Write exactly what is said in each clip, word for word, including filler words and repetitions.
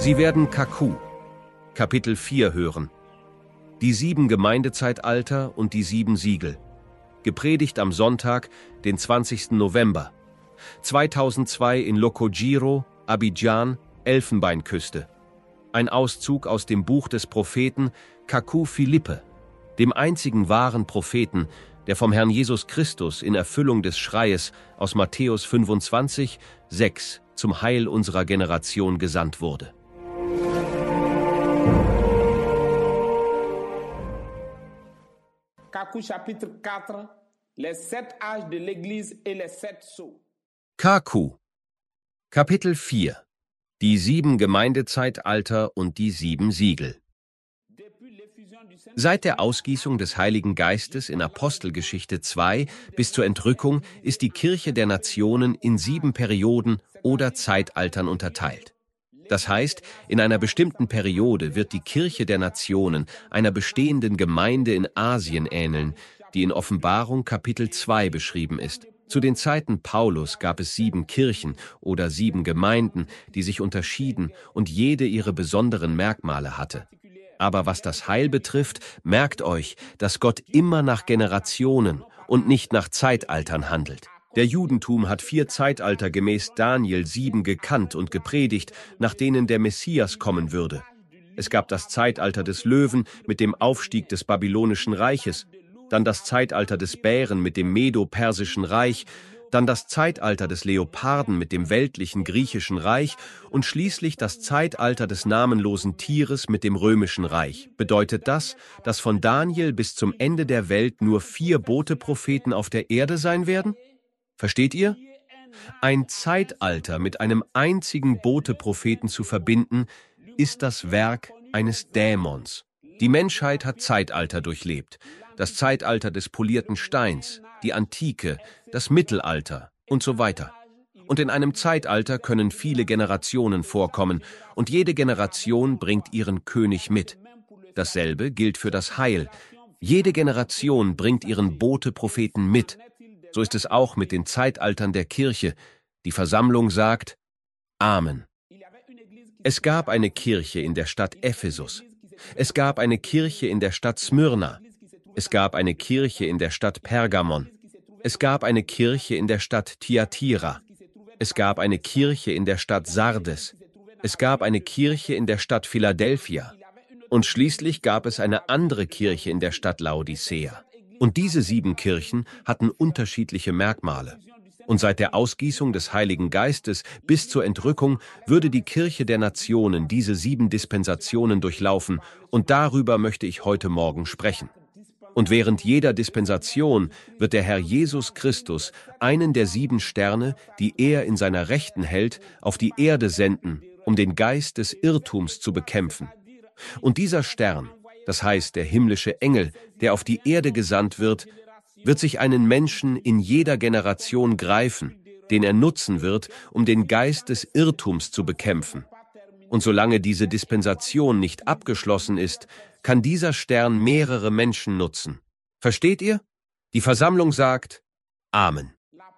Sie werden Kaku, Kapitel vier hören. Die sieben Gemeindezeitalter und die sieben Siegel. Gepredigt am Sonntag, den zwanzigsten November. zweitausendzwei in Lokojiro, Abidjan, Elfenbeinküste. Ein Auszug aus dem Buch des Propheten Kaku Philippe, dem einzigen wahren Propheten, der vom Herrn Jesus Christus in Erfüllung des Schreies aus Matthäus fünfundzwanzig, sechs zum Heil unserer Generation gesandt wurde. Kaku chapitre quatre, les sept âges de l'Église et les sept sceaux. Kaku, Kapitel vier. Die sieben Gemeindezeitalter und die sieben Siegel. Seit der Ausgießung des Heiligen Geistes in Apostelgeschichte zwei bis zur Entrückung ist die Kirche der Nationen in sieben Perioden oder Zeitaltern unterteilt. Das heißt, in einer bestimmten Periode wird die Kirche der Nationen einer bestehenden Gemeinde in Asien ähneln, die in Offenbarung Kapitel zwei beschrieben ist. Zu den Zeiten Paulus gab es sieben Kirchen oder sieben Gemeinden, die sich unterschieden und jede ihre besonderen Merkmale hatte. Aber was das Heil betrifft, merkt euch, dass Gott immer nach Generationen und nicht nach Zeitaltern handelt. Der Judentum hat vier Zeitalter gemäß Daniel sieben gekannt und gepredigt, nach denen der Messias kommen würde. Es gab das Zeitalter des Löwen mit dem Aufstieg des Babylonischen Reiches, dann das Zeitalter des Bären mit dem Medo-Persischen Reich, dann das Zeitalter des Leoparden mit dem weltlichen griechischen Reich und schließlich das Zeitalter des namenlosen Tieres mit dem römischen Reich. Bedeutet das, dass von Daniel bis zum Ende der Welt nur vier Bote-Propheten auf der Erde sein werden? Versteht ihr? Ein Zeitalter mit einem einzigen Bote-Propheten zu verbinden, ist das Werk eines Dämons. Die Menschheit hat Zeitalter durchlebt. Das Zeitalter des polierten Steins, die Antike, das Mittelalter und so weiter. Und in einem Zeitalter können viele Generationen vorkommen und jede Generation bringt ihren König mit. Dasselbe gilt für das Heil. Jede Generation bringt ihren Bote-Propheten mit. So ist es auch mit den Zeitaltern der Kirche. Die Versammlung sagt Amen. Es gab eine Kirche in der Stadt Ephesus. Es gab eine Kirche in der Stadt Smyrna. Es gab eine Kirche in der Stadt Pergamon. Es gab eine Kirche in der Stadt Thyatira. Es gab eine Kirche in der Stadt Sardes. Es gab eine Kirche in der Stadt Philadelphia. Und schließlich gab es eine andere Kirche in der Stadt Laodicea. Und diese sieben Kirchen hatten unterschiedliche Merkmale. Und seit der Ausgießung des Heiligen Geistes bis zur Entrückung würde die Kirche der Nationen diese sieben Dispensationen durchlaufen, und darüber möchte ich heute Morgen sprechen. Und während jeder Dispensation wird der Herr Jesus Christus einen der sieben Sterne, die er in seiner Rechten hält, auf die Erde senden, um den Geist des Irrtums zu bekämpfen. Und dieser Stern, das heißt der himmlische Engel, der auf die Erde gesandt wird, wird sich einen Menschen in jeder Generation greifen, den er nutzen wird, um den Geist des Irrtums zu bekämpfen. Und solange diese Dispensation nicht abgeschlossen ist, kann dieser Stern mehrere Menschen nutzen. Versteht ihr? Die Versammlung sagt Amen.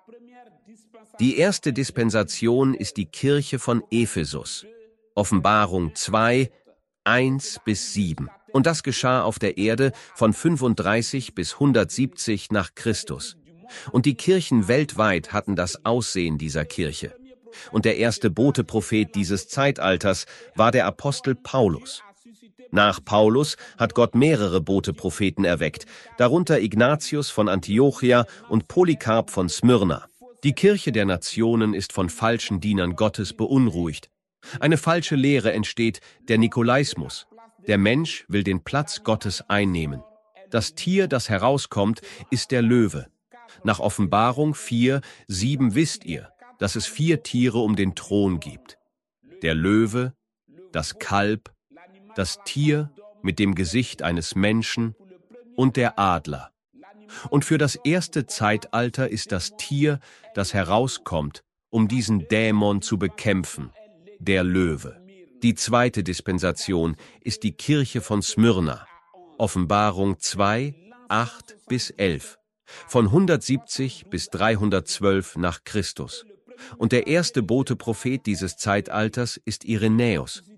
Die erste Dispensation ist die Kirche von Ephesus. Offenbarung zwei, eins bis sieben. Und das geschah auf der Erde von fünfunddreißig bis hundertsiebzig nach Christus. Und die Kirchen weltweit hatten das Aussehen dieser Kirche. Und der erste Bote-Prophet dieses Zeitalters war der Apostel Paulus. Nach Paulus hat Gott mehrere Bote-Propheten erweckt, darunter Ignatius von Antiochia und Polycarp von Smyrna. Die Kirche der Nationen ist von falschen Dienern Gottes beunruhigt. Eine falsche Lehre entsteht, der Nikolaismus. Der Mensch will den Platz Gottes einnehmen. Das Tier, das herauskommt, ist der Löwe. Nach Offenbarung vier, sieben wisst ihr, dass es vier Tiere um den Thron gibt. Der Löwe, das Kalb, das Tier mit dem Gesicht eines Menschen und der Adler. Und für das erste Zeitalter ist das Tier, das herauskommt, um diesen Dämon zu bekämpfen, der Löwe. Die zweite Dispensation ist die Kirche von Smyrna. Offenbarung zwei, acht bis elf. Von hundertsiebzig bis dreihundertzwölf nach Christus. Und der erste Bote-Prophet dieses Zeitalters ist Irenäus.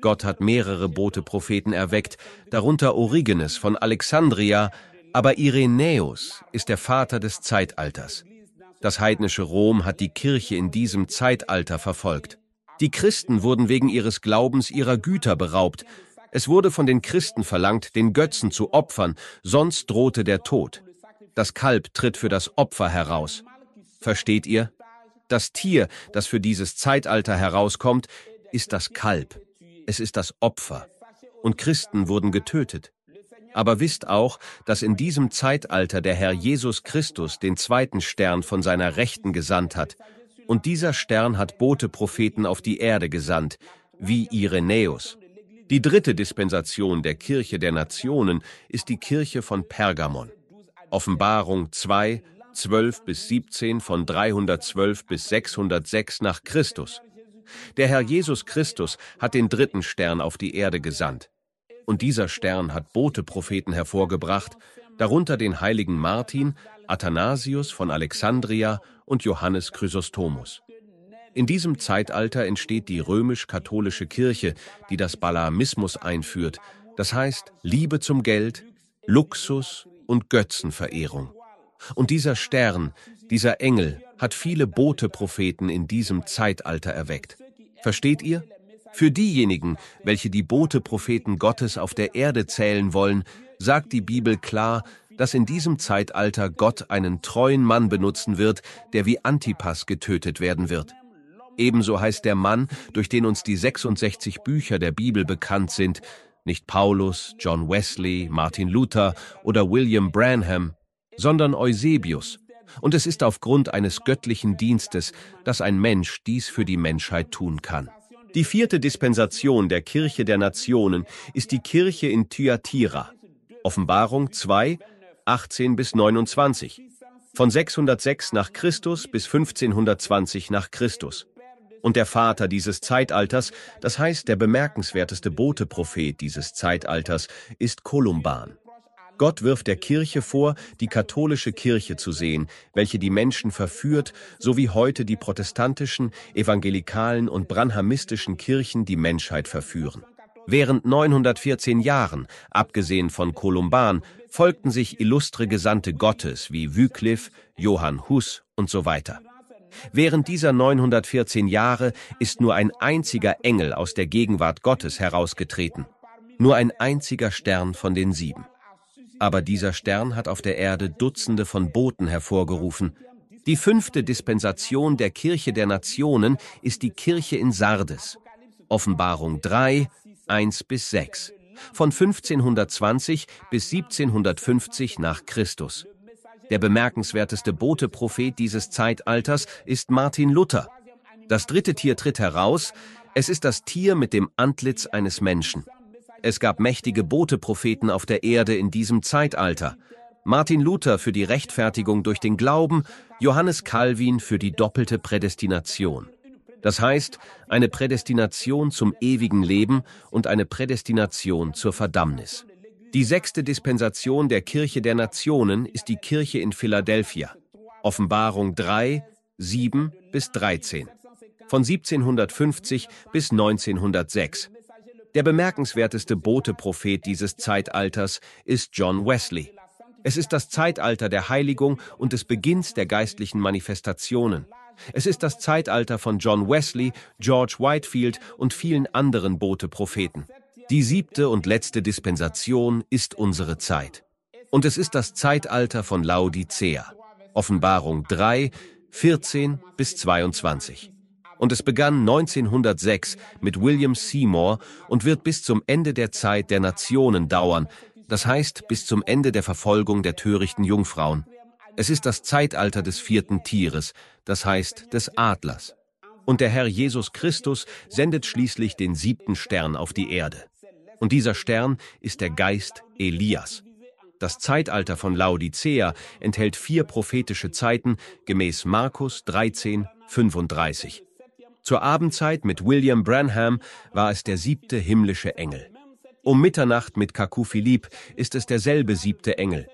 Gott hat mehrere Bote-Propheten erweckt, darunter Origenes von Alexandria, aber Irenäus ist der Vater des Zeitalters. Das heidnische Rom hat die Kirche in diesem Zeitalter verfolgt. Die Christen wurden wegen ihres Glaubens ihrer Güter beraubt. Es wurde von den Christen verlangt, den Götzen zu opfern, sonst drohte der Tod. Das Kalb tritt für das Opfer heraus. Versteht ihr? Das Tier, das für dieses Zeitalter herauskommt, ist das Kalb. Es ist das Opfer. Und Christen wurden getötet. Aber wisst auch, dass in diesem Zeitalter der Herr Jesus Christus den zweiten Stern von seiner Rechten gesandt hat. Und dieser Stern hat Bote-Propheten auf die Erde gesandt, wie Irenäus. Die dritte Dispensation der Kirche der Nationen ist die Kirche von Pergamon. Offenbarung zwei, zwölf bis siebzehn von dreihundertzwölf bis sechshundertsechs nach Christus. Der Herr Jesus Christus hat den dritten Stern auf die Erde gesandt. Und dieser Stern hat Bote-Propheten hervorgebracht, darunter den heiligen Martin, Athanasius von Alexandria und Johannes Chrysostomus. In diesem Zeitalter entsteht die römisch-katholische Kirche, die das Balaamismus einführt, das heißt Liebe zum Geld, Luxus und Götzenverehrung. Und dieser Stern, dieser Engel, hat viele Bote-Propheten in diesem Zeitalter erweckt. Versteht ihr? Für diejenigen, welche die Bote-Propheten Gottes auf der Erde zählen wollen, sagt die Bibel klar, dass in diesem Zeitalter Gott einen treuen Mann benutzen wird, der wie Antipas getötet werden wird. Ebenso heißt der Mann, durch den uns die sechsundsechzig Bücher der Bibel bekannt sind, nicht Paulus, John Wesley, Martin Luther oder William Branham, sondern Eusebius. Und es ist aufgrund eines göttlichen Dienstes, dass ein Mensch dies für die Menschheit tun kann. Die vierte Dispensation der Kirche der Nationen ist die Kirche in Thyatira. Offenbarung zwei, achtzehn bis neunundzwanzig. Von sechshundertsechs nach Christus bis fünfzehnhundertzwanzig nach Christus. Und der Vater dieses Zeitalters, das heißt der bemerkenswerteste Bote-Prophet dieses Zeitalters, ist Kolumban. Gott wirft der Kirche vor, die katholische Kirche zu sehen, welche die Menschen verführt, so wie heute die protestantischen, evangelikalen und branhamistischen Kirchen die Menschheit verführen. Während neunhundertvierzehn Jahren, abgesehen von Kolumban, folgten sich illustre Gesandte Gottes wie Wycliffe, Johann Hus und so weiter. Während dieser neunhundertvierzehn Jahre ist nur ein einziger Engel aus der Gegenwart Gottes herausgetreten. Nur ein einziger Stern von den sieben. Aber dieser Stern hat auf der Erde Dutzende von Boten hervorgerufen. Die fünfte Dispensation der Kirche der Nationen ist die Kirche in Sardes. Offenbarung drei, eins bis sechs. Von fünfzehnhundertzwanzig bis siebzehnhundertfünfzig nach Christus. Der bemerkenswerteste Bote-Prophet dieses Zeitalters ist Martin Luther. Das dritte Tier tritt heraus, es ist das Tier mit dem Antlitz eines Menschen. Es gab mächtige Bote-Propheten auf der Erde in diesem Zeitalter. Martin Luther für die Rechtfertigung durch den Glauben, Johannes Calvin für die doppelte Prädestination. Das heißt, eine Prädestination zum ewigen Leben und eine Prädestination zur Verdammnis. Die sechste Dispensation der Kirche der Nationen ist die Kirche in Philadelphia. Offenbarung drei, sieben bis dreizehn. Von siebzehnhundertfünfzig bis neunzehnhundertsechs. Der bemerkenswerteste Bote-Prophet dieses Zeitalters ist John Wesley. Es ist das Zeitalter der Heiligung und des Beginns der geistlichen Manifestationen. Es ist das Zeitalter von John Wesley, George Whitefield und vielen anderen Bote-Propheten. Die siebte und letzte Dispensation ist unsere Zeit. Und es ist das Zeitalter von Laodicea. Offenbarung drei, vierzehn bis zweiundzwanzig. Und es begann neunzehnhundertsechs mit William Seymour und wird bis zum Ende der Zeit der Nationen dauern, das heißt bis zum Ende der Verfolgung der törichten Jungfrauen. Es ist das Zeitalter des vierten Tieres, das heißt des Adlers. Und der Herr Jesus Christus sendet schließlich den siebten Stern auf die Erde. Und dieser Stern ist der Geist Elias. Das Zeitalter von Laodicea enthält vier prophetische Zeiten gemäß Markus dreizehn, fünfunddreißig. Zur Abendzeit mit William Branham war es der siebte himmlische Engel. Um Mitternacht mit Kaku Philipp ist es derselbe siebte Engel.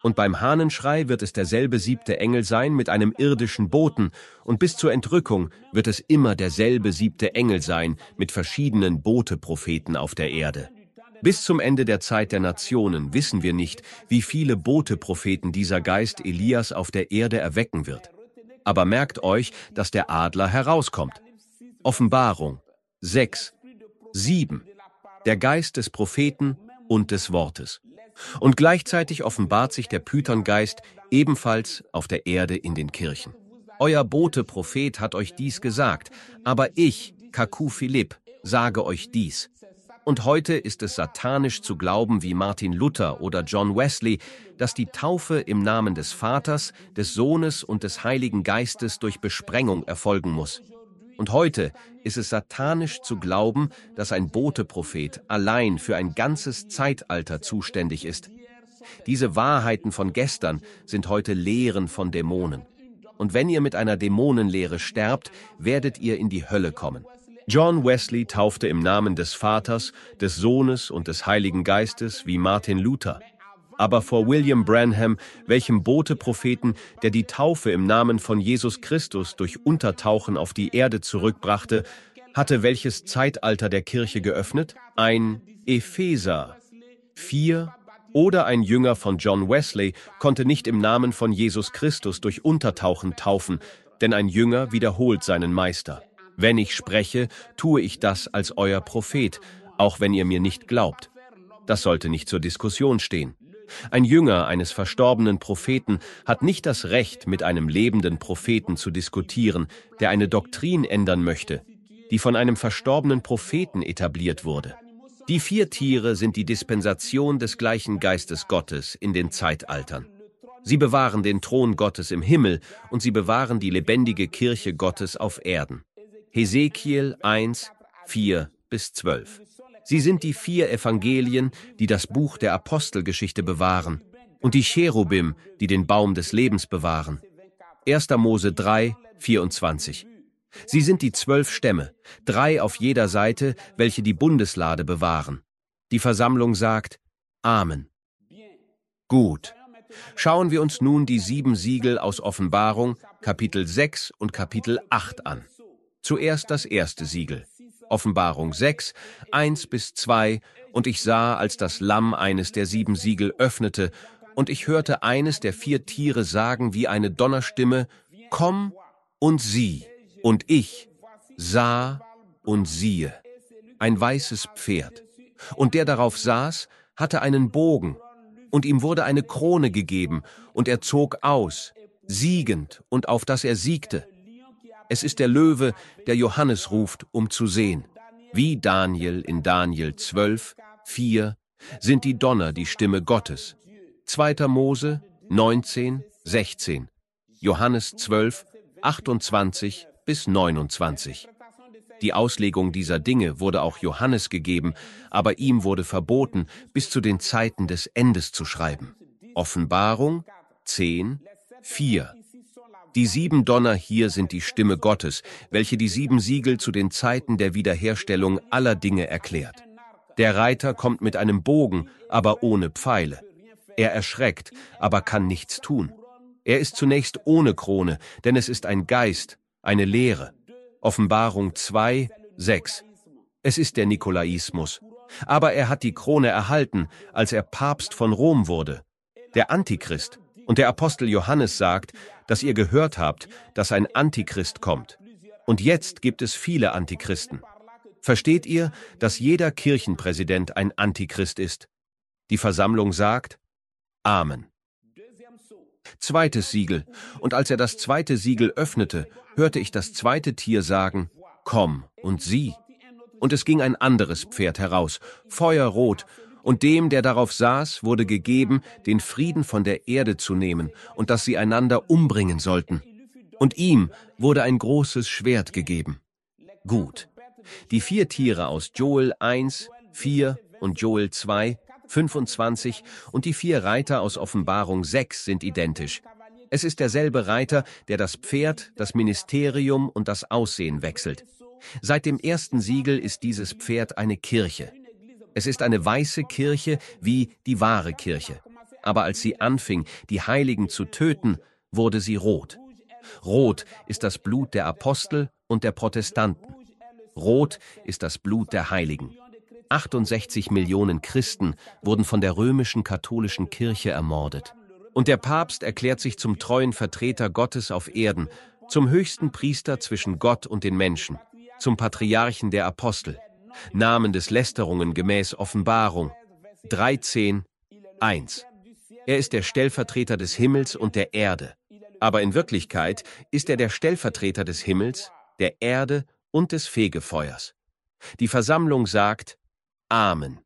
Und beim Hahnenschrei wird es derselbe siebte Engel sein mit einem irdischen Boten, und bis zur Entrückung wird es immer derselbe siebte Engel sein mit verschiedenen Bote-Propheten auf der Erde. Bis zum Ende der Zeit der Nationen wissen wir nicht, wie viele Bote-Propheten dieser Geist Elias auf der Erde erwecken wird. Aber merkt euch, dass der Adler herauskommt. Offenbarung sechs, sieben. Der Geist des Propheten und des Wortes. Und gleichzeitig offenbart sich der Pythongeist ebenfalls auf der Erde in den Kirchen. Euer Bote-Prophet hat euch dies gesagt, aber ich, Kaku Philipp, sage euch dies. Und heute ist es satanisch zu glauben wie Martin Luther oder John Wesley, dass die Taufe im Namen des Vaters, des Sohnes und des Heiligen Geistes durch Besprengung erfolgen muss. Und heute ist es satanisch zu glauben, dass ein Bote-Prophet allein für ein ganzes Zeitalter zuständig ist. Diese Wahrheiten von gestern sind heute Lehren von Dämonen. Und wenn ihr mit einer Dämonenlehre sterbt, werdet ihr in die Hölle kommen. John Wesley taufte im Namen des Vaters, des Sohnes und des Heiligen Geistes wie Martin Luther. Aber vor William Branham, welchem Bote-Propheten, der die Taufe im Namen von Jesus Christus durch Untertauchen auf die Erde zurückbrachte, hatte welches Zeitalter der Kirche geöffnet? Ein Epheser vier oder ein Jünger von John Wesley konnte nicht im Namen von Jesus Christus durch Untertauchen taufen, denn ein Jünger wiederholt seinen Meister. Wenn ich spreche, tue ich das als euer Prophet, auch wenn ihr mir nicht glaubt. Das sollte nicht zur Diskussion stehen. Ein Jünger eines verstorbenen Propheten hat nicht das Recht, mit einem lebenden Propheten zu diskutieren, der eine Doktrin ändern möchte, die von einem verstorbenen Propheten etabliert wurde. Die vier Tiere sind die Dispensation des gleichen Geistes Gottes in den Zeitaltern. Sie bewahren den Thron Gottes im Himmel und sie bewahren die lebendige Kirche Gottes auf Erden. Hesekiel eins, vier bis zwölf. Sie sind die vier Evangelien, die das Buch der Apostelgeschichte bewahren, und die Cherubim, die den Baum des Lebens bewahren. erster Mose drei, vierundzwanzig. Sie sind die zwölf Stämme, drei auf jeder Seite, welche die Bundeslade bewahren. Die Versammlung sagt Amen. Gut. Schauen wir uns nun die sieben Siegel aus Offenbarung, Kapitel sechs und Kapitel acht an. Zuerst das erste Siegel. Offenbarung sechs, eins bis zwei, und ich sah, als das Lamm eines der sieben Siegel öffnete, und ich hörte eines der vier Tiere sagen wie eine Donnerstimme, komm und sieh, und ich sah und siehe, ein weißes Pferd, und der darauf saß, hatte einen Bogen, und ihm wurde eine Krone gegeben, und er zog aus, siegend, und auf dass er siegte. Es ist der Löwe, der Johannes ruft, um zu sehen. Wie Daniel in Daniel zwölf, vier, sind die Donner die Stimme Gottes. zweiter Mose neunzehn, sechzehn. Johannes zwölf, achtundzwanzig bis neunundzwanzig. Die Auslegung dieser Dinge wurde auch Johannes gegeben, aber ihm wurde verboten, bis zu den Zeiten des Endes zu schreiben. Offenbarung zehn, vier. Die sieben Donner hier sind die Stimme Gottes, welche die sieben Siegel zu den Zeiten der Wiederherstellung aller Dinge erklärt. Der Reiter kommt mit einem Bogen, aber ohne Pfeile. Er erschreckt, aber kann nichts tun. Er ist zunächst ohne Krone, denn es ist ein Geist, eine Lehre. Offenbarung zwei, sechs. Es ist der Nikolaismus. Aber er hat die Krone erhalten, als er Papst von Rom wurde. Der Antichrist. Und der Apostel Johannes sagt, dass ihr gehört habt, dass ein Antichrist kommt. Und jetzt gibt es viele Antichristen. Versteht ihr, dass jeder Kirchenpräsident ein Antichrist ist? Die Versammlung sagt Amen. Zweites Siegel. Und als er das zweite Siegel öffnete, hörte ich das zweite Tier sagen, komm und sieh. Und es ging ein anderes Pferd heraus, feuerrot, und dem, der darauf saß, wurde gegeben, den Frieden von der Erde zu nehmen und dass sie einander umbringen sollten. Und ihm wurde ein großes Schwert gegeben. Gut. Die vier Tiere aus Joel eins, vier und Joel zwei, fünfundzwanzig und die vier Reiter aus Offenbarung sechs sind identisch. Es ist derselbe Reiter, der das Pferd, das Ministerium und das Aussehen wechselt. Seit dem ersten Siegel ist dieses Pferd eine Kirche. Es ist eine weiße Kirche wie die wahre Kirche. aber als sie anfing, die Heiligen zu töten, wurde sie rot. Rot ist das Blut der Apostel und der Protestanten. Rot ist das Blut der Heiligen. achtundsechzig Millionen Christen wurden von der römischen katholischen Kirche ermordet. Und der Papst erklärt sich zum treuen Vertreter Gottes auf Erden, zum höchsten Priester zwischen Gott und den Menschen, zum Patriarchen der Apostel. Namen des Lästerungen gemäß Offenbarung dreizehn, eins. Er ist der Stellvertreter des Himmels und der Erde. Aber in Wirklichkeit ist er der Stellvertreter des Himmels, der Erde und des Fegefeuers. Die Versammlung sagt Amen.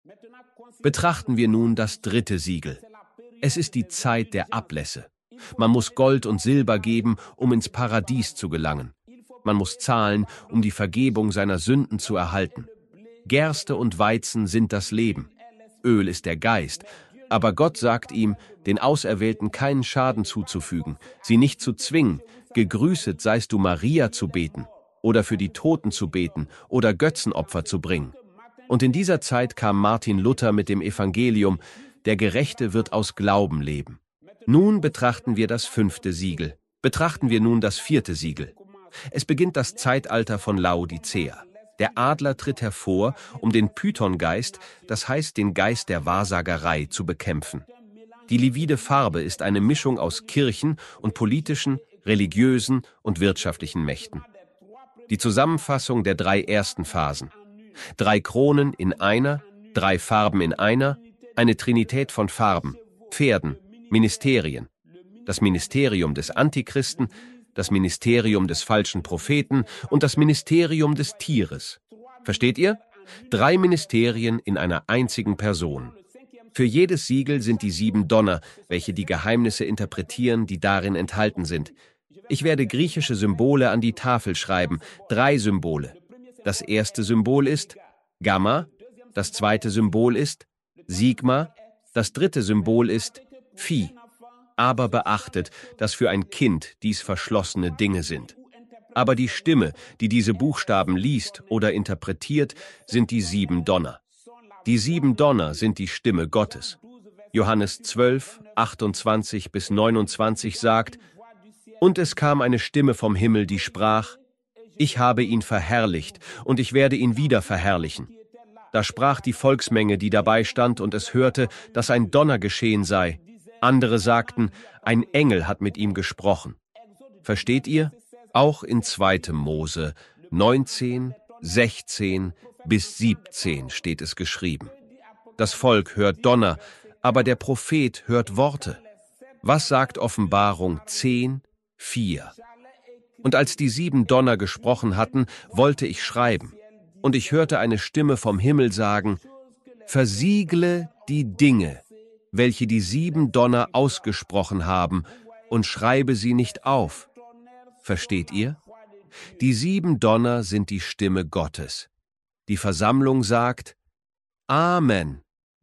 Betrachten wir nun das dritte Siegel. Es ist die Zeit der Ablässe. Man muss Gold und Silber geben, um ins Paradies zu gelangen. Man muss zahlen, um die Vergebung seiner Sünden zu erhalten. Gerste und Weizen sind das Leben. Öl ist der Geist. Aber Gott sagt ihm, den Auserwählten keinen Schaden zuzufügen, sie nicht zu zwingen, gegrüßet seist du Maria zu beten oder für die Toten zu beten oder Götzenopfer zu bringen. Und in dieser Zeit kam Martin Luther mit dem Evangelium, der Gerechte wird aus Glauben leben. Nun betrachten wir das fünfte Siegel. Betrachten wir nun das vierte Siegel. Es beginnt das Zeitalter von Laodicea. Der Adler tritt hervor, um den Pythongeist, das heißt den Geist der Wahrsagerei, zu bekämpfen. Die livide Farbe ist eine Mischung aus Kirchen und politischen, religiösen und wirtschaftlichen Mächten. Die Zusammenfassung der drei ersten Phasen. Drei Kronen in einer, drei Farben in einer, eine Trinität von Farben, Pferden, Ministerien. Das Ministerium des Antichristen, das Ministerium des falschen Propheten und das Ministerium des Tieres. Versteht ihr? Drei Ministerien in einer einzigen Person. Für jedes Siegel sind die sieben Donner, welche die Geheimnisse interpretieren, die darin enthalten sind. Ich werde griechische Symbole an die Tafel schreiben, drei Symbole. Das erste Symbol ist Gamma, das zweite Symbol ist Sigma, das dritte Symbol ist Phi. Aber beachtet, dass für ein Kind dies verschlossene Dinge sind. Aber die Stimme, die diese Buchstaben liest oder interpretiert, sind die sieben Donner. Die sieben Donner sind die Stimme Gottes. Johannes zwölf, achtundzwanzig bis neunundzwanzig sagt, und es kam eine Stimme vom Himmel, die sprach, ich habe ihn verherrlicht, und ich werde ihn wieder verherrlichen. Da sprach die Volksmenge, die dabei stand, und es hörte, dass ein Donner geschehen sei. Andere sagten, ein Engel hat mit ihm gesprochen. Versteht ihr? Auch in zweiten Mose neunzehn, sechzehn bis siebzehn steht es geschrieben. Das Volk hört Donner, aber der Prophet hört Worte. Was sagt Offenbarung zehn, vier? Und als die sieben Donner gesprochen hatten, wollte ich schreiben. Und ich hörte eine Stimme vom Himmel sagen, versiegle die Dinge, welche die sieben Donner ausgesprochen haben, und schreibe sie nicht auf. Versteht ihr? Die sieben Donner sind die Stimme Gottes. Die Versammlung sagt, Amen.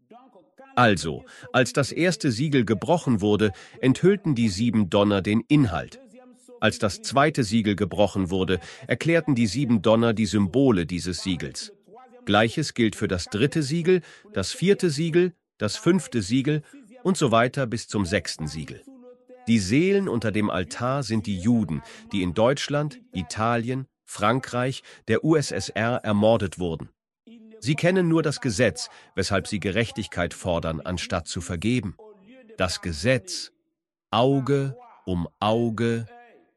Also, als das erste Siegel gebrochen wurde, enthüllten die sieben Donner den Inhalt. Als das zweite Siegel gebrochen wurde, erklärten die sieben Donner die Symbole dieses Siegels. Gleiches gilt für das dritte Siegel, das vierte Siegel, das fünfte Siegel und so weiter bis zum sechsten Siegel. Die Seelen unter dem Altar sind die Juden, die in Deutschland, Italien, Frankreich, der U S S R ermordet wurden. Sie kennen nur das Gesetz, weshalb sie Gerechtigkeit fordern, anstatt zu vergeben. Das Gesetz, Auge um Auge,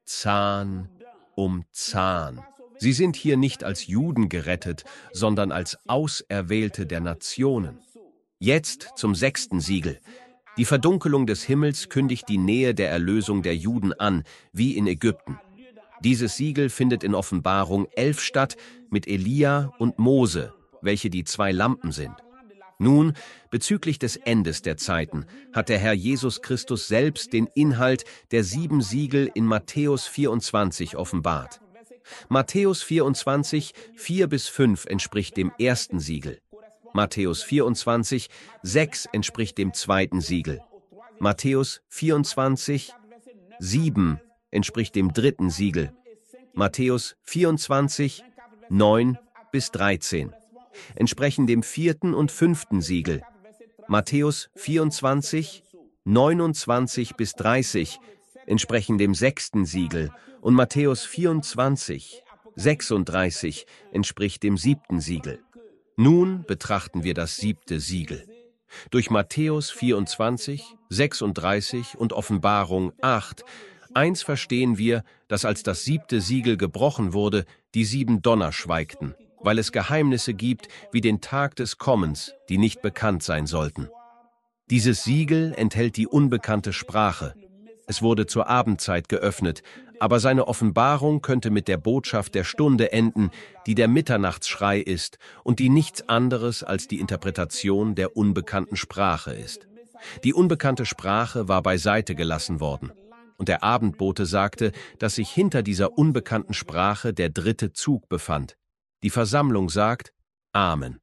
Zahn um Zahn. Sie sind hier nicht als Juden gerettet, sondern als Auserwählte der Nationen. Jetzt zum sechsten Siegel. Die Verdunkelung des Himmels kündigt die Nähe der Erlösung der Juden an, wie in Ägypten. Dieses Siegel findet in Offenbarung elf statt, mit Elia und Mose, welche die zwei Lampen sind. Nun, bezüglich des Endes der Zeiten, hat der Herr Jesus Christus selbst den Inhalt der sieben Siegel in Matthäus vierundzwanzig offenbart. Matthäus vierundzwanzig, vier bis fünf entspricht dem ersten Siegel. Matthäus vierundzwanzig, sechs entspricht dem zweiten Siegel. Matthäus vierundzwanzig, sieben entspricht dem dritten Siegel. Matthäus vierundzwanzig, neun bis dreizehn entsprechen dem vierten und fünften Siegel. Matthäus vierundzwanzig, neunundzwanzig bis dreißig entsprechen dem sechsten Siegel und Matthäus vierundzwanzig, sechsunddreißig entspricht dem siebten Siegel. Nun betrachten wir das siebte Siegel. Durch Matthäus vierundzwanzig, sechsunddreißig und Offenbarung acht, eins verstehen wir, dass als das siebte Siegel gebrochen wurde, die sieben Donner schweigten, weil es Geheimnisse gibt wie den Tag des Kommens, die nicht bekannt sein sollten. Dieses Siegel enthält die unbekannte Sprache. Es wurde zur Abendzeit geöffnet, aber seine Offenbarung könnte mit der Botschaft der Stunde enden, die der Mitternachtsschrei ist und die nichts anderes als die Interpretation der unbekannten Sprache ist. Die unbekannte Sprache war beiseite gelassen worden. Und der Abendbote sagte, dass sich hinter dieser unbekannten Sprache der dritte Zug befand. Die Versammlung sagt, Amen.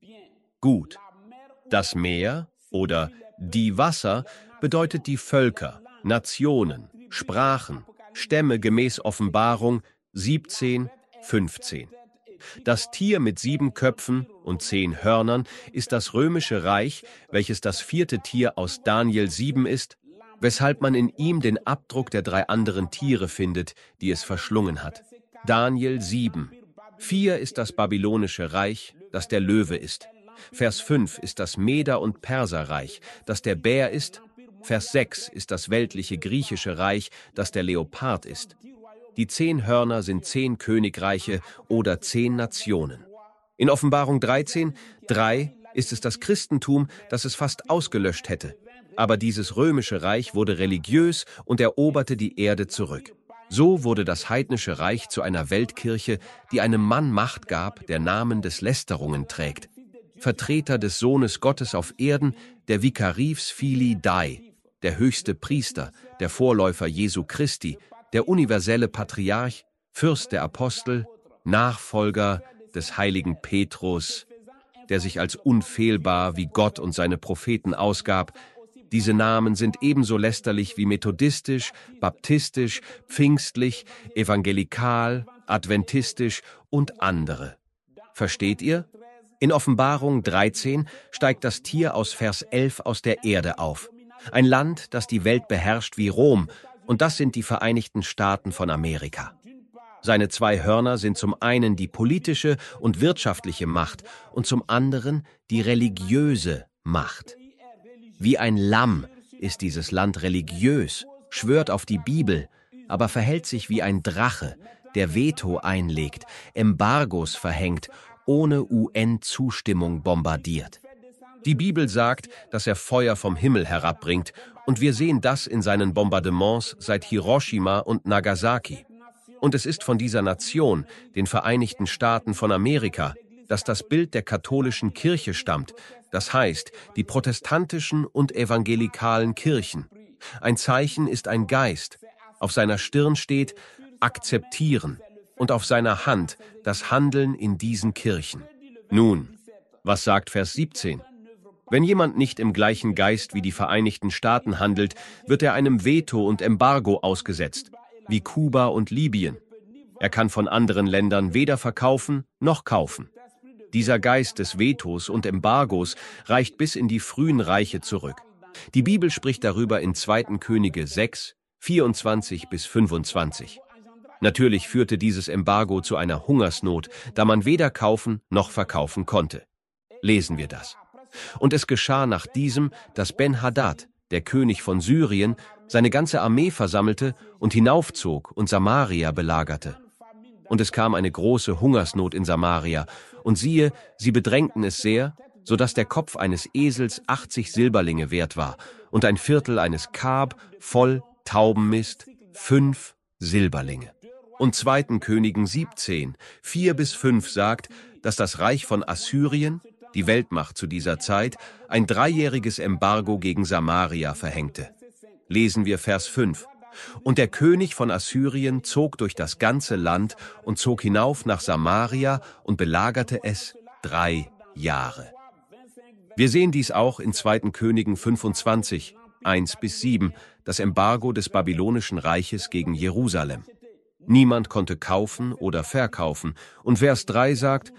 Gut. Das Meer oder die Wasser bedeutet die Völker, Nationen, Sprachen, Stämme gemäß Offenbarung siebzehn, fünfzehn. Das Tier mit sieben Köpfen und zehn Hörnern ist das römische Reich, welches das vierte Tier aus Daniel sieben ist, weshalb man in ihm den Abdruck der drei anderen Tiere findet, die es verschlungen hat. Daniel sieben. vier ist das babylonische Reich, das der Löwe ist. Vers fünf ist das Meder- und Perserreich, das der Bär ist. Vers sechs ist das weltliche griechische Reich, das der Leopard ist. Die zehn Hörner sind zehn Königreiche oder zehn Nationen. In Offenbarung dreizehn, drei ist es das Christentum, das es fast ausgelöscht hätte. Aber dieses römische Reich wurde religiös und eroberte die Erde zurück. So wurde das heidnische Reich zu einer Weltkirche, die einem Mann Macht gab, der Namen des Lästerungen trägt. Vertreter des Sohnes Gottes auf Erden, der Vicarius Filii Dei, der höchste Priester, der Vorläufer Jesu Christi, der universelle Patriarch, Fürst der Apostel, Nachfolger des heiligen Petrus, der sich als unfehlbar wie Gott und seine Propheten ausgab. Diese Namen sind ebenso lästerlich wie methodistisch, baptistisch, pfingstlich, evangelikal, adventistisch und andere. Versteht ihr? In Offenbarung dreizehn steigt das Tier aus Vers elf aus der Erde auf. Ein Land, das die Welt beherrscht wie Rom, und das sind die Vereinigten Staaten von Amerika. Seine zwei Hörner sind zum einen die politische und wirtschaftliche Macht und zum anderen die religiöse Macht. Wie ein Lamm ist dieses Land religiös, schwört auf die Bibel, aber verhält sich wie ein Drache, der Veto einlegt, Embargos verhängt, ohne U N-Zustimmung bombardiert. Die Bibel sagt, dass er Feuer vom Himmel herabbringt, und wir sehen das in seinen Bombardements seit Hiroshima und Nagasaki. Und es ist von dieser Nation, den Vereinigten Staaten von Amerika, dass das Bild der katholischen Kirche stammt, das heißt, die protestantischen und evangelikalen Kirchen. Ein Zeichen ist ein Geist. Auf seiner Stirn steht akzeptieren und auf seiner Hand das Handeln in diesen Kirchen. Nun, was sagt Vers siebzehn? Wenn jemand nicht im gleichen Geist wie die Vereinigten Staaten handelt, wird er einem Veto und Embargo ausgesetzt, wie Kuba und Libyen. Er kann von anderen Ländern weder verkaufen noch kaufen. Dieser Geist des Vetos und Embargos reicht bis in die frühen Reiche zurück. Die Bibel spricht darüber in zweiten Könige sechs, vierundzwanzig bis fünfundzwanzig. Natürlich führte dieses Embargo zu einer Hungersnot, da man weder kaufen noch verkaufen konnte. Lesen wir das. Und es geschah nach diesem, dass Ben-Hadad, der König von Syrien, seine ganze Armee versammelte und hinaufzog und Samaria belagerte. Und es kam eine große Hungersnot in Samaria, und siehe, sie bedrängten es sehr, so dass der Kopf eines Esels achtzig Silberlinge wert war, und ein Viertel eines Kab voll Taubenmist fünf Silberlinge. Und zweiten Königen siebzehn, vier bis fünf sagt, dass das Reich von Assyrien, die Weltmacht zu dieser Zeit, ein dreijähriges Embargo gegen Samaria verhängte. Lesen wir Vers fünf. Und der König von Assyrien zog durch das ganze Land und zog hinauf nach Samaria und belagerte es drei Jahre. Wir sehen dies auch in zweiten Königen fünfundzwanzig, eins bis sieben, das Embargo des babylonischen Reiches gegen Jerusalem. Niemand konnte kaufen oder verkaufen, und Vers drei sagt,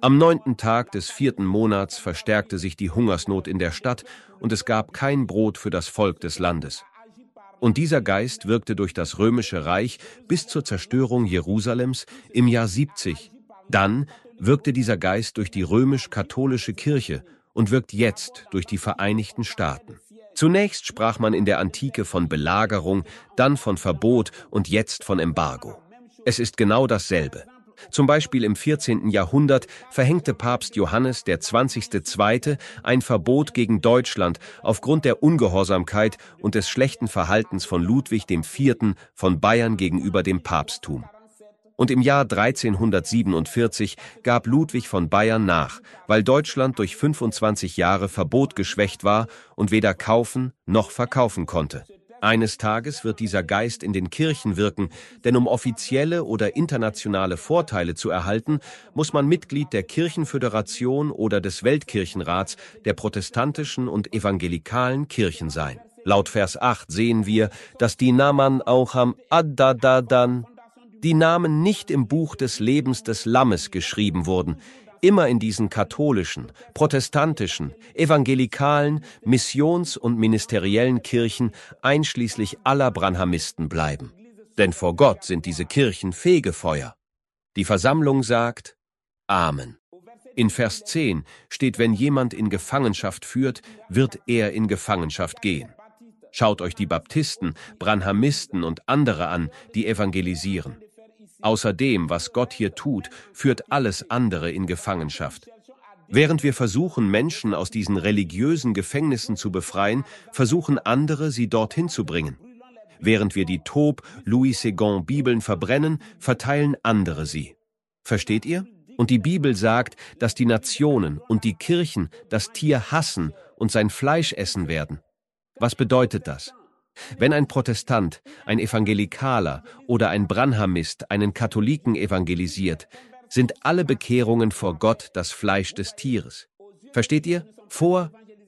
Am neunten Tag des vierten Monats verstärkte sich die Hungersnot in der Stadt und es gab kein Brot für das Volk des Landes. Und dieser Geist wirkte durch das römische Reich bis zur Zerstörung Jerusalems im Jahr siebzig. Dann wirkte dieser Geist durch die römisch-katholische Kirche und wirkt jetzt durch die Vereinigten Staaten. Zunächst sprach man in der Antike von Belagerung, dann von Verbot und jetzt von Embargo. Es ist genau dasselbe. Zum Beispiel im vierzehnten Jahrhundert verhängte Papst Johannes der zwanzigste Zweite ein Verbot gegen Deutschland aufgrund der Ungehorsamkeit und des schlechten Verhaltens von Ludwig der Vierte von Bayern gegenüber dem Papsttum. Und im Jahr dreizehnhundertsiebenundvierzig gab Ludwig von Bayern nach, weil Deutschland durch fünfundzwanzig Jahre Verbot geschwächt war und weder kaufen noch verkaufen konnte. Eines Tages wird dieser Geist in den Kirchen wirken, denn um offizielle oder internationale Vorteile zu erhalten, muss man Mitglied der Kirchenföderation oder des Weltkirchenrats der protestantischen und evangelikalen Kirchen sein. Laut Vers acht sehen wir, dass die Namen auch am Addadadan, die Namen nicht im Buch des Lebens des Lammes geschrieben wurden, immer in diesen katholischen, protestantischen, evangelikalen, missions- und ministeriellen Kirchen einschließlich aller Branhamisten bleiben. Denn vor Gott sind diese Kirchen Fegefeuer. Die Versammlung sagt Amen. In Vers zehn steht, wenn jemand in Gefangenschaft führt, wird er in Gefangenschaft gehen. Schaut euch die Baptisten, Branhamisten und andere an, die evangelisieren. Außerdem, was Gott hier tut, führt alles andere in Gefangenschaft. Während wir versuchen, Menschen aus diesen religiösen Gefängnissen zu befreien, versuchen andere, sie dorthin zu bringen. Während wir die Taube, Louis Segond Bibeln verbrennen, verteilen andere sie. Versteht ihr? Und die Bibel sagt, dass die Nationen und die Kirchen das Tier hassen und sein Fleisch essen werden. Was bedeutet das? Wenn ein Protestant, ein Evangelikaler oder ein Branhamist einen Katholiken evangelisiert, sind alle Bekehrungen vor Gott das Fleisch des Tieres. Versteht ihr? Vor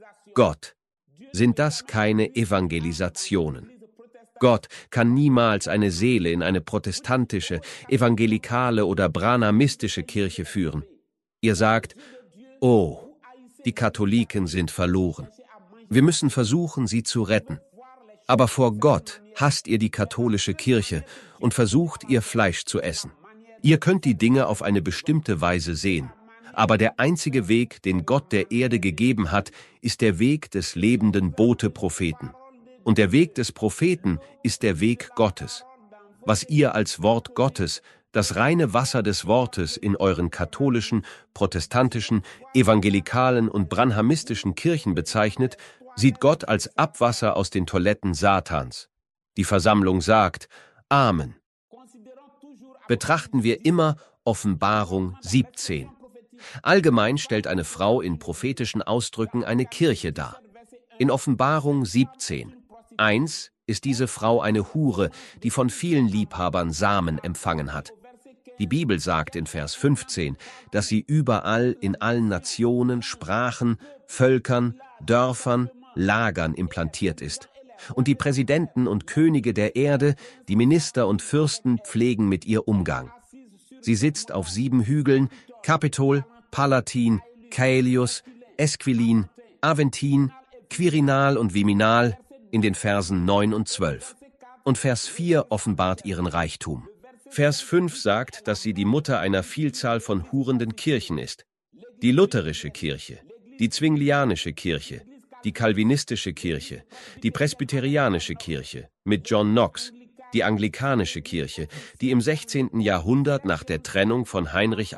Gott sind das keine Evangelisationen. Gott kann niemals eine Seele in eine protestantische, evangelikale oder branhamistische Kirche führen. Ihr sagt, oh, die Katholiken sind verloren. Wir müssen versuchen, sie zu retten. Aber vor Gott hasst ihr die katholische Kirche und versucht, ihr Fleisch zu essen. Ihr könnt die Dinge auf eine bestimmte Weise sehen. Aber der einzige Weg, den Gott der Erde gegeben hat, ist der Weg des lebenden Bote-Propheten. Und der Weg des Propheten ist der Weg Gottes. Was ihr als Wort Gottes, das reine Wasser des Wortes in euren katholischen, protestantischen, evangelikalen und branhamistischen Kirchen bezeichnet, sieht Gott als Abwasser aus den Toiletten Satans. Die Versammlung sagt Amen. Betrachten wir immer Offenbarung siebzehn. Allgemein stellt eine Frau in prophetischen Ausdrücken eine Kirche dar. In Offenbarung siebzehn, eins ist diese Frau eine Hure, die von vielen Liebhabern Samen empfangen hat. Die Bibel sagt in Vers fünfzehn, dass sie überall in allen Nationen, Sprachen, Völkern, Dörfern, Lagern implantiert ist. Und die Präsidenten und Könige der Erde, die Minister und Fürsten pflegen mit ihr Umgang. Sie sitzt auf sieben Hügeln, Kapitol, Palatin, Caelius, Esquilin, Aventin, Quirinal und Viminal in den Versen neun und zwölf. Und Vers vier offenbart ihren Reichtum. Vers fünf sagt, dass sie die Mutter einer Vielzahl von hurenden Kirchen ist. Die lutherische Kirche, die zwinglianische Kirche, die calvinistische Kirche, die presbyterianische Kirche mit John Knox, die anglikanische Kirche, die im sechzehnten Jahrhundert nach der Trennung von Heinrich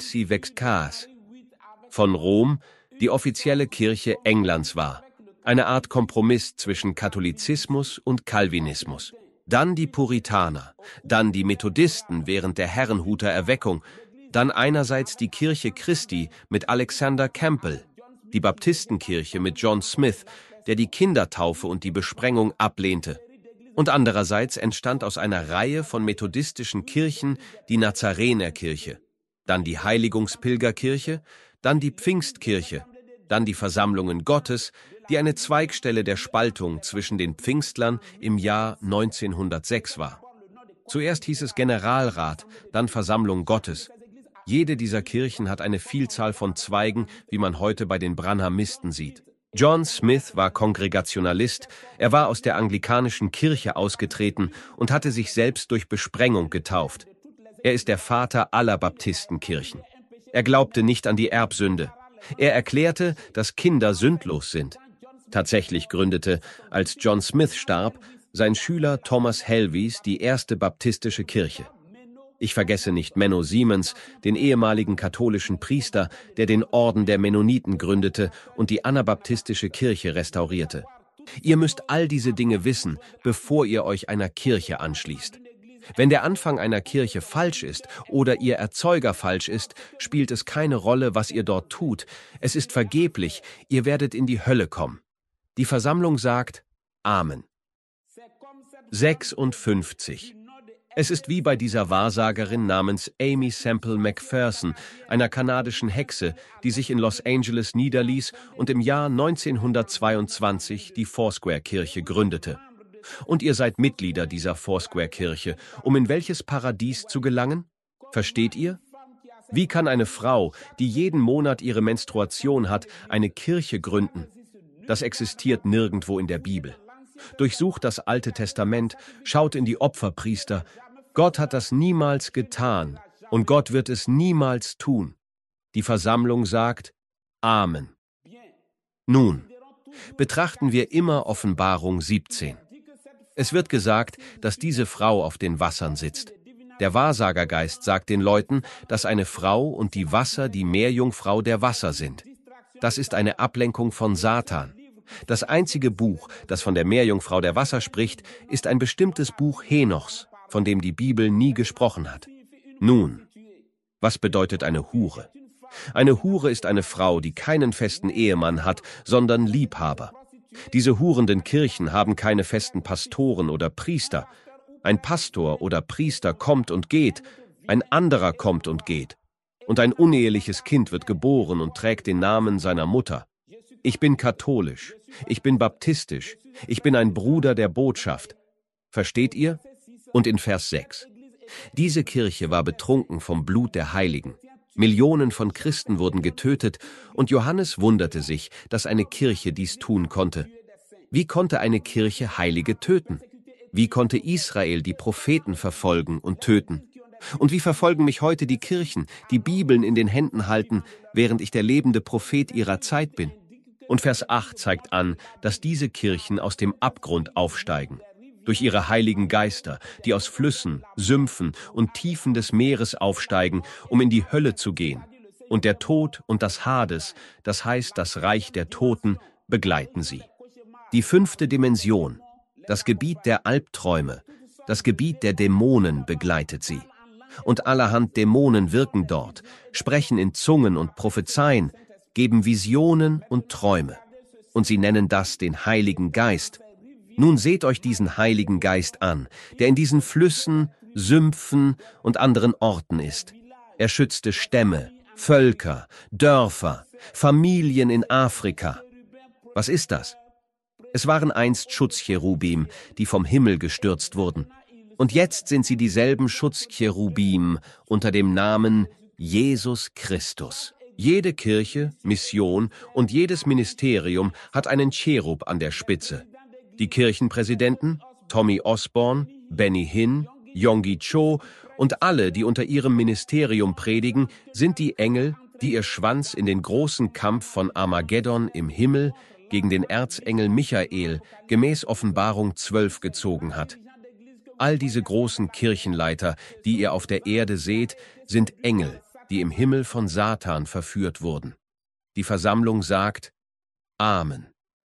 Einzig von Rom die offizielle Kirche Englands war, eine Art Kompromiss zwischen Katholizismus und Calvinismus. Dann die Puritaner, dann die Methodisten während der Herrenhuter Erweckung, dann einerseits die Kirche Christi mit Alexander Campbell, die Baptistenkirche mit John Smith, der die Kindertaufe und die Besprengung ablehnte. Und andererseits entstand aus einer Reihe von methodistischen Kirchen die Nazarenerkirche, dann die Heiligungspilgerkirche, dann die Pfingstkirche, dann die Versammlungen Gottes, die eine Zweigstelle der Spaltung zwischen den Pfingstlern im Jahr neunzehnhundertsechs war. Zuerst hieß es Generalrat, dann Versammlung Gottes. Jede dieser Kirchen hat eine Vielzahl von Zweigen, wie man heute bei den Branhamisten sieht. John Smith war Kongregationalist, er war aus der anglikanischen Kirche ausgetreten und hatte sich selbst durch Besprengung getauft. Er ist der Vater aller Baptistenkirchen. Er glaubte nicht an die Erbsünde. Er erklärte, dass Kinder sündlos sind. Tatsächlich gründete, als John Smith starb, sein Schüler Thomas Helwys die erste baptistische Kirche. Ich vergesse nicht Menno Siemens, den ehemaligen katholischen Priester, der den Orden der Mennoniten gründete und die anabaptistische Kirche restaurierte. Ihr müsst all diese Dinge wissen, bevor ihr euch einer Kirche anschließt. Wenn der Anfang einer Kirche falsch ist oder ihr Erzeuger falsch ist, spielt es keine Rolle, was ihr dort tut. Es ist vergeblich, ihr werdet in die Hölle kommen. Die Versammlung sagt Amen. sechsundfünfzig. Es ist wie bei dieser Wahrsagerin namens Amy Semple McPherson, einer kanadischen Hexe, die sich in Los Angeles niederließ und im Jahr neunzehnhundertzweiundzwanzig die Foursquare-Kirche gründete. Und ihr seid Mitglieder dieser Foursquare-Kirche, um in welches Paradies zu gelangen? Versteht ihr? Wie kann eine Frau, die jeden Monat ihre Menstruation hat, eine Kirche gründen? Das existiert nirgendwo in der Bibel. Durchsucht das Alte Testament, schaut in die Opferpriester. Gott hat das niemals getan und Gott wird es niemals tun. Die Versammlung sagt Amen. Nun, betrachten wir immer Offenbarung siebzehn. Es wird gesagt, dass diese Frau auf den Wassern sitzt. Der Wahrsagergeist sagt den Leuten, dass eine Frau und die Wasser die Meerjungfrau der Wasser sind. Das ist eine Ablenkung von Satan. Das einzige Buch, das von der Meerjungfrau der Wasser spricht, ist ein bestimmtes Buch Henochs, von dem die Bibel nie gesprochen hat. Nun, was bedeutet eine Hure? Eine Hure ist eine Frau, die keinen festen Ehemann hat, sondern Liebhaber. Diese hurenden Kirchen haben keine festen Pastoren oder Priester. Ein Pastor oder Priester kommt und geht, ein anderer kommt und geht. Und ein uneheliches Kind wird geboren und trägt den Namen seiner Mutter. Ich bin katholisch, ich bin baptistisch, ich bin ein Bruder der Botschaft. Versteht ihr? Und in Vers sechs. Diese Kirche war betrunken vom Blut der Heiligen. Millionen von Christen wurden getötet und Johannes wunderte sich, dass eine Kirche dies tun konnte. Wie konnte eine Kirche Heilige töten? Wie konnte Israel die Propheten verfolgen und töten? Und wie verfolgen mich heute die Kirchen, die Bibeln in den Händen halten, während ich der lebende Prophet ihrer Zeit bin? Und Vers acht zeigt an, dass diese Kirchen aus dem Abgrund aufsteigen. Durch ihre heiligen Geister, die aus Flüssen, Sümpfen und Tiefen des Meeres aufsteigen, um in die Hölle zu gehen. Und der Tod und das Hades, das heißt das Reich der Toten, begleiten sie. Die fünfte Dimension, das Gebiet der Albträume, das Gebiet der Dämonen begleitet sie. Und allerhand Dämonen wirken dort, sprechen in Zungen und prophezeien, geben Visionen und Träume. Und sie nennen das den Heiligen Geist. Nun seht euch diesen Heiligen Geist an, der in diesen Flüssen, Sümpfen und anderen Orten ist. Er schützte Stämme, Völker, Dörfer, Familien in Afrika. Was ist das? Es waren einst Schutzcherubim, die vom Himmel gestürzt wurden. Und jetzt sind sie dieselben Schutzcherubim unter dem Namen Jesus Christus. Jede Kirche, Mission und jedes Ministerium hat einen Cherub an der Spitze. Die Kirchenpräsidenten, Tommy Osborne, Benny Hinn, Yonggi Cho und alle, die unter ihrem Ministerium predigen, sind die Engel, die ihr Schwanz in den großen Kampf von Armageddon im Himmel gegen den Erzengel Michael gemäß Offenbarung zwölf gezogen hat. All diese großen Kirchenleiter, die ihr auf der Erde seht, sind Engel, die im Himmel von Satan verführt wurden. Die Versammlung sagt Amen.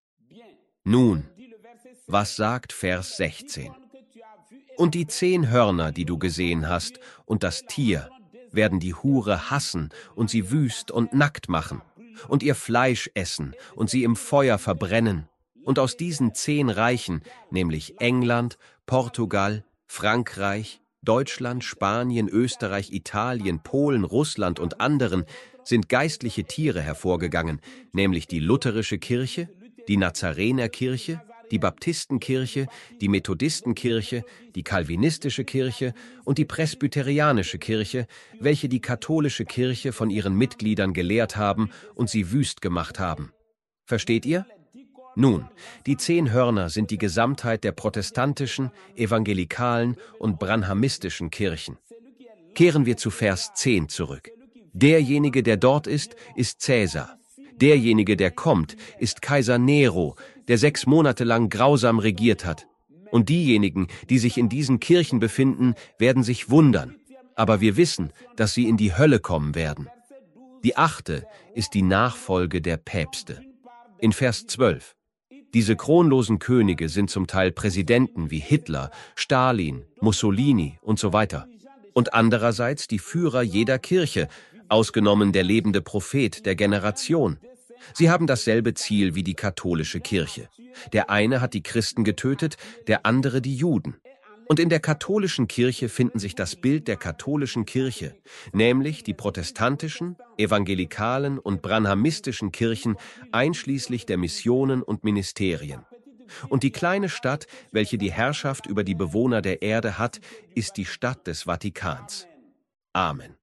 Nun, was sagt Vers sechzehn? Und die zehn Hörner, die du gesehen hast, und das Tier, werden die Hure hassen und sie wüst und nackt machen, und ihr Fleisch essen und sie im Feuer verbrennen. Und aus diesen zehn Reichen, nämlich England, Portugal, Frankreich, Deutschland, Spanien, Österreich, Italien, Polen, Russland und anderen, sind geistliche Tiere hervorgegangen, nämlich die lutherische Kirche, die Nazarenerkirche, die Baptistenkirche, die Methodistenkirche, die Calvinistische Kirche und die Presbyterianische Kirche, welche die katholische Kirche von ihren Mitgliedern gelehrt haben und sie wüst gemacht haben. Versteht ihr? Nun, die zehn Hörner sind die Gesamtheit der protestantischen, evangelikalen und branhamistischen Kirchen. Kehren wir zu Vers zehn zurück. Derjenige, der dort ist, ist Cäsar. Derjenige, der kommt, ist Kaiser Nero, der sechs Monate lang grausam regiert hat. Und diejenigen, die sich in diesen Kirchen befinden, werden sich wundern. Aber wir wissen, dass sie in die Hölle kommen werden. Die achte ist die Nachfolge der Päpste. In Vers zwölf. Diese kronlosen Könige sind zum Teil Präsidenten wie Hitler, Stalin, Mussolini und so weiter. Und andererseits die Führer jeder Kirche, ausgenommen der lebende Prophet der Generation. Sie haben dasselbe Ziel wie die katholische Kirche. Der eine hat die Christen getötet, der andere die Juden. Und in der katholischen Kirche finden sich das Bild der katholischen Kirche, nämlich die protestantischen, evangelikalen und branhamistischen Kirchen einschließlich der Missionen und Ministerien. Und die kleine Stadt, welche die Herrschaft über die Bewohner der Erde hat, ist die Stadt des Vatikans. Amen.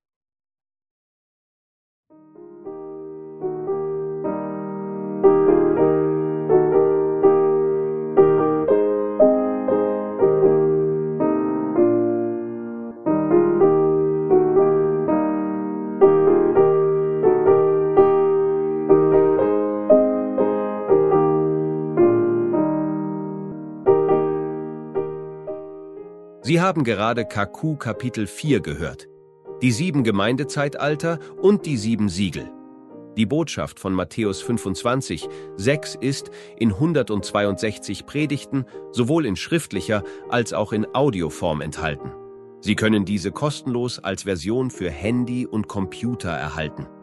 Sie haben gerade K Q Kapitel vier gehört, die sieben Gemeindezeitalter und die sieben Siegel. Die Botschaft von Matthäus fünfundzwanzig, sechs ist in hundertzweiundsechzig Predigten sowohl in schriftlicher als auch in Audioform enthalten. Sie können diese kostenlos als Version für Handy und Computer erhalten.